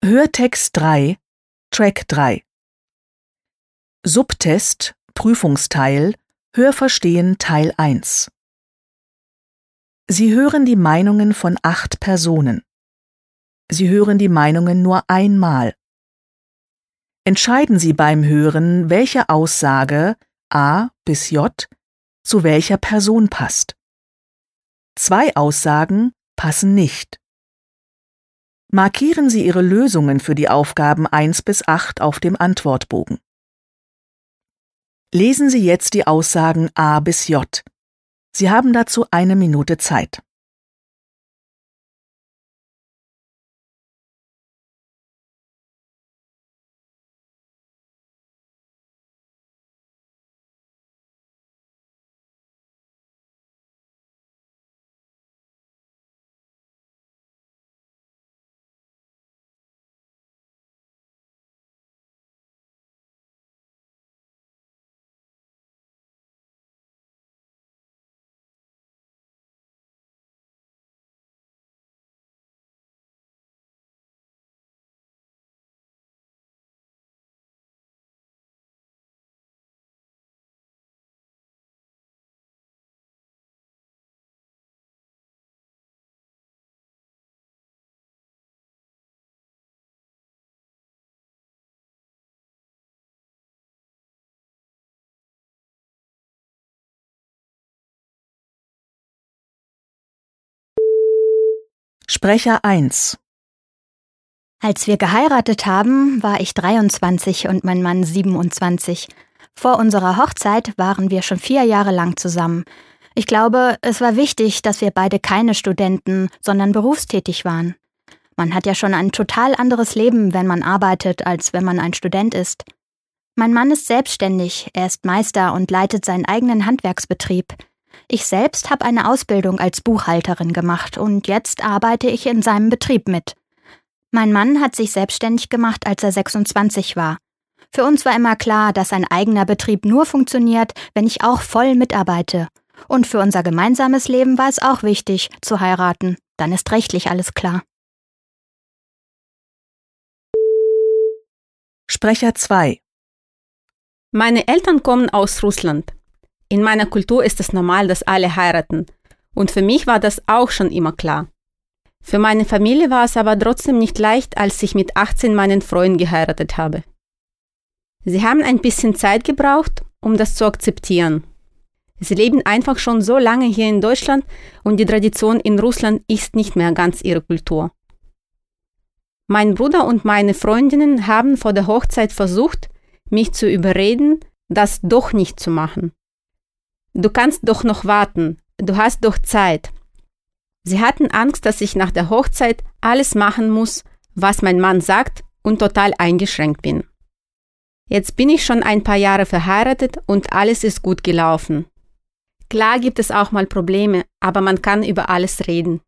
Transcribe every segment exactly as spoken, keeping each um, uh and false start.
Hörtext drei, Track drei. Subtest, Prüfungsteil, Hörverstehen Teil eins. Sie hören die Meinungen von acht Personen. Sie hören die Meinungen nur einmal. Entscheiden Sie beim Hören, welche Aussage A bis J zu welcher Person passt. Zwei Aussagen passen nicht. Markieren Sie Ihre Lösungen für die Aufgaben eins bis acht auf dem Antwortbogen. Lesen Sie jetzt die Aussagen A bis J. Sie haben dazu eine Minute Zeit. Sprecher eins. Als wir geheiratet haben, war ich dreiundzwanzig und mein Mann siebenundzwanzig. Vor unserer Hochzeit waren wir schon vier Jahre lang zusammen. Ich glaube, es war wichtig, dass wir beide keine Studenten, sondern berufstätig waren. Man hat ja schon ein total anderes Leben, wenn man arbeitet, als wenn man ein Student ist. Mein Mann ist selbstständig, er ist Meister und leitet seinen eigenen Handwerksbetrieb. Ich selbst habe eine Ausbildung als Buchhalterin gemacht und jetzt arbeite ich in seinem Betrieb mit. Mein Mann hat sich selbstständig gemacht, als er sechsundzwanzig war. Für uns war immer klar, dass ein eigener Betrieb nur funktioniert, wenn ich auch voll mitarbeite. Und für unser gemeinsames Leben war es auch wichtig, zu heiraten. Dann ist rechtlich alles klar. Sprecher zwei. Meine Eltern kommen aus Russland. In meiner Kultur ist es normal, dass alle heiraten. Und für mich war das auch schon immer klar. Für meine Familie war es aber trotzdem nicht leicht, als ich mit achtzehn meinen Freund geheiratet habe. Sie haben ein bisschen Zeit gebraucht, um das zu akzeptieren. Sie leben einfach schon so lange hier in Deutschland und die Tradition in Russland ist nicht mehr ganz ihre Kultur. Mein Bruder und meine Freundinnen haben vor der Hochzeit versucht, mich zu überreden, das doch nicht zu machen. Du kannst doch noch warten, du hast doch Zeit. Sie hatten Angst, dass ich nach der Hochzeit alles machen muss, was mein Mann sagt und total eingeschränkt bin. Jetzt bin ich schon ein paar Jahre verheiratet und alles ist gut gelaufen. Klar gibt es auch mal Probleme, aber man kann über alles reden.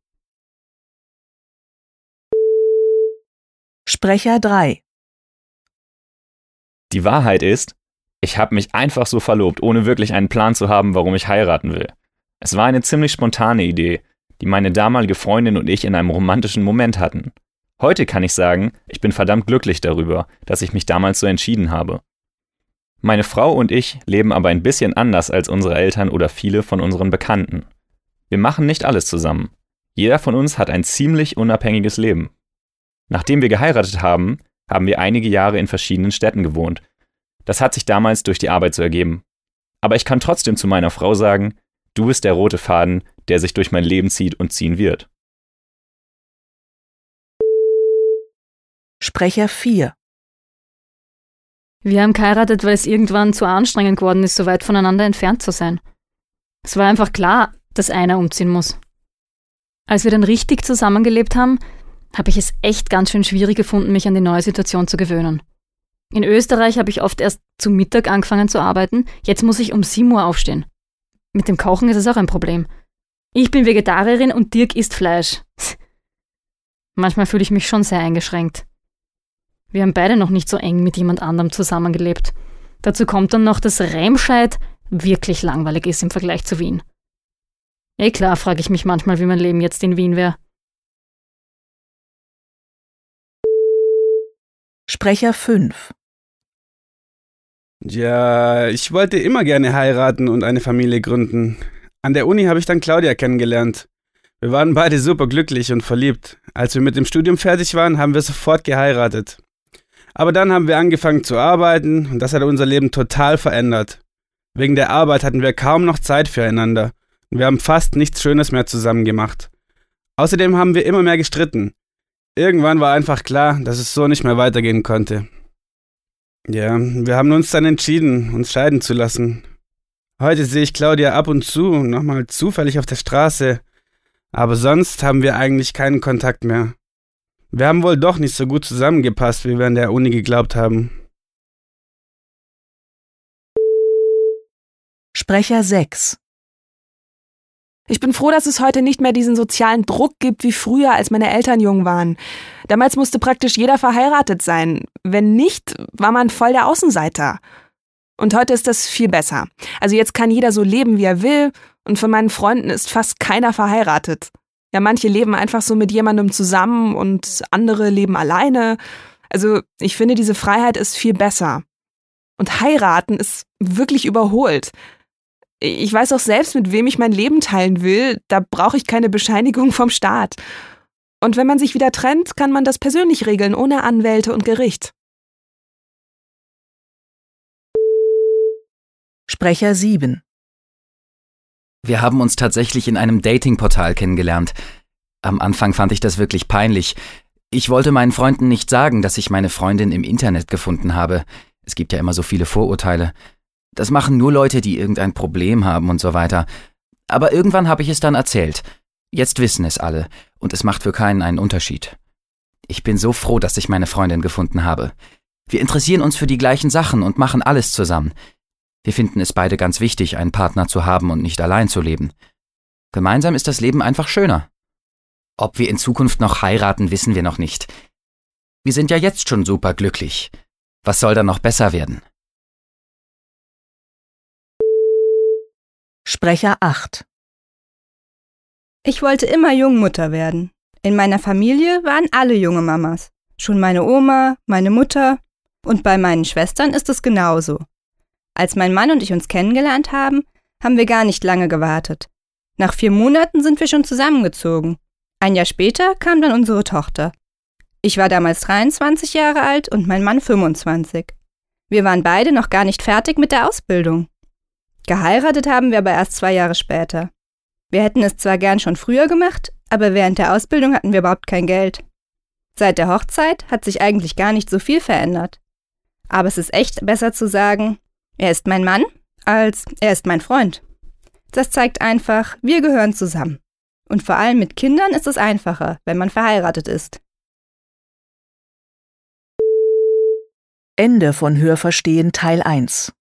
Sprecher drei. Die Wahrheit ist, ich habe mich einfach so verlobt, ohne wirklich einen Plan zu haben, warum ich heiraten will. Es war eine ziemlich spontane Idee, die meine damalige Freundin und ich in einem romantischen Moment hatten. Heute kann ich sagen, ich bin verdammt glücklich darüber, dass ich mich damals so entschieden habe. Meine Frau und ich leben aber ein bisschen anders als unsere Eltern oder viele von unseren Bekannten. Wir machen nicht alles zusammen. Jeder von uns hat ein ziemlich unabhängiges Leben. Nachdem wir geheiratet haben, haben wir einige Jahre in verschiedenen Städten gewohnt. Das hat sich damals durch die Arbeit so ergeben. Aber ich kann trotzdem zu meiner Frau sagen, du bist der rote Faden, der sich durch mein Leben zieht und ziehen wird. Sprecher vier. Wir haben geheiratet, weil es irgendwann zu anstrengend geworden ist, so weit voneinander entfernt zu sein. Es war einfach klar, dass einer umziehen muss. Als wir dann richtig zusammengelebt haben, habe ich es echt ganz schön schwierig gefunden, mich an die neue Situation zu gewöhnen. In Österreich habe ich oft erst zu Mittag angefangen zu arbeiten, jetzt muss ich um sieben Uhr aufstehen. Mit dem Kochen ist es auch ein Problem. Ich bin Vegetarierin und Dirk isst Fleisch. Manchmal fühle ich mich schon sehr eingeschränkt. Wir haben beide noch nicht so eng mit jemand anderem zusammengelebt. Dazu kommt dann noch, dass Remscheid wirklich langweilig ist im Vergleich zu Wien. Eh klar, frage ich mich manchmal, wie mein Leben jetzt in Wien wäre. Sprecher fünf. Ja, ich wollte immer gerne heiraten und eine Familie gründen. An der Uni habe ich dann Claudia kennengelernt. Wir waren beide super glücklich und verliebt. Als wir mit dem Studium fertig waren, haben wir sofort geheiratet. Aber dann haben wir angefangen zu arbeiten und das hat unser Leben total verändert. Wegen der Arbeit hatten wir kaum noch Zeit füreinander und wir haben fast nichts Schönes mehr zusammen gemacht. Außerdem haben wir immer mehr gestritten. Irgendwann war einfach klar, dass es so nicht mehr weitergehen konnte. Ja, wir haben uns dann entschieden, uns scheiden zu lassen. Heute sehe ich Claudia ab und zu, nochmal zufällig auf der Straße, aber sonst haben wir eigentlich keinen Kontakt mehr. Wir haben wohl doch nicht so gut zusammengepasst, wie wir an der Uni geglaubt haben. Sprecher sechs. Ich bin froh, dass es heute nicht mehr diesen sozialen Druck gibt wie früher, als meine Eltern jung waren. Damals musste praktisch jeder verheiratet sein. Wenn nicht, war man voll der Außenseiter. Und heute ist das viel besser. Also jetzt kann jeder so leben, wie er will, und von meinen Freunden ist fast keiner verheiratet. Ja, manche leben einfach so mit jemandem zusammen und andere leben alleine. Also ich finde, diese Freiheit ist viel besser. Und heiraten ist wirklich überholt. Ich weiß auch selbst, mit wem ich mein Leben teilen will. Da brauche ich keine Bescheinigung vom Staat. Und wenn man sich wieder trennt, kann man das persönlich regeln, ohne Anwälte und Gericht. Sprecher sieben. Wir haben uns tatsächlich in einem Datingportal kennengelernt. Am Anfang fand ich das wirklich peinlich. Ich wollte meinen Freunden nicht sagen, dass ich meine Freundin im Internet gefunden habe. Es gibt ja immer so viele Vorurteile. Das machen nur Leute, die irgendein Problem haben und so weiter. Aber irgendwann habe ich es dann erzählt. Jetzt wissen es alle und es macht für keinen einen Unterschied. Ich bin so froh, dass ich meine Freundin gefunden habe. Wir interessieren uns für die gleichen Sachen und machen alles zusammen. Wir finden es beide ganz wichtig, einen Partner zu haben und nicht allein zu leben. Gemeinsam ist das Leben einfach schöner. Ob wir in Zukunft noch heiraten, wissen wir noch nicht. Wir sind ja jetzt schon super glücklich. Was soll da noch besser werden? Sprecher acht. Ich wollte immer Jungmutter werden. In meiner Familie waren alle junge Mamas. Schon meine Oma, meine Mutter und bei meinen Schwestern ist es genauso. Als mein Mann und ich uns kennengelernt haben, haben wir gar nicht lange gewartet. Nach vier Monaten sind wir schon zusammengezogen. Ein Jahr später kam dann unsere Tochter. Ich war damals dreiundzwanzig Jahre alt und mein Mann fünfundzwanzig. Wir waren beide noch gar nicht fertig mit der Ausbildung. Geheiratet haben wir aber erst zwei Jahre später. Wir hätten es zwar gern schon früher gemacht, aber während der Ausbildung hatten wir überhaupt kein Geld. Seit der Hochzeit hat sich eigentlich gar nicht so viel verändert. Aber es ist echt besser zu sagen, er ist mein Mann, als er ist mein Freund. Das zeigt einfach, wir gehören zusammen. Und vor allem mit Kindern ist es einfacher, wenn man verheiratet ist. Ende von Hörverstehen Teil eins.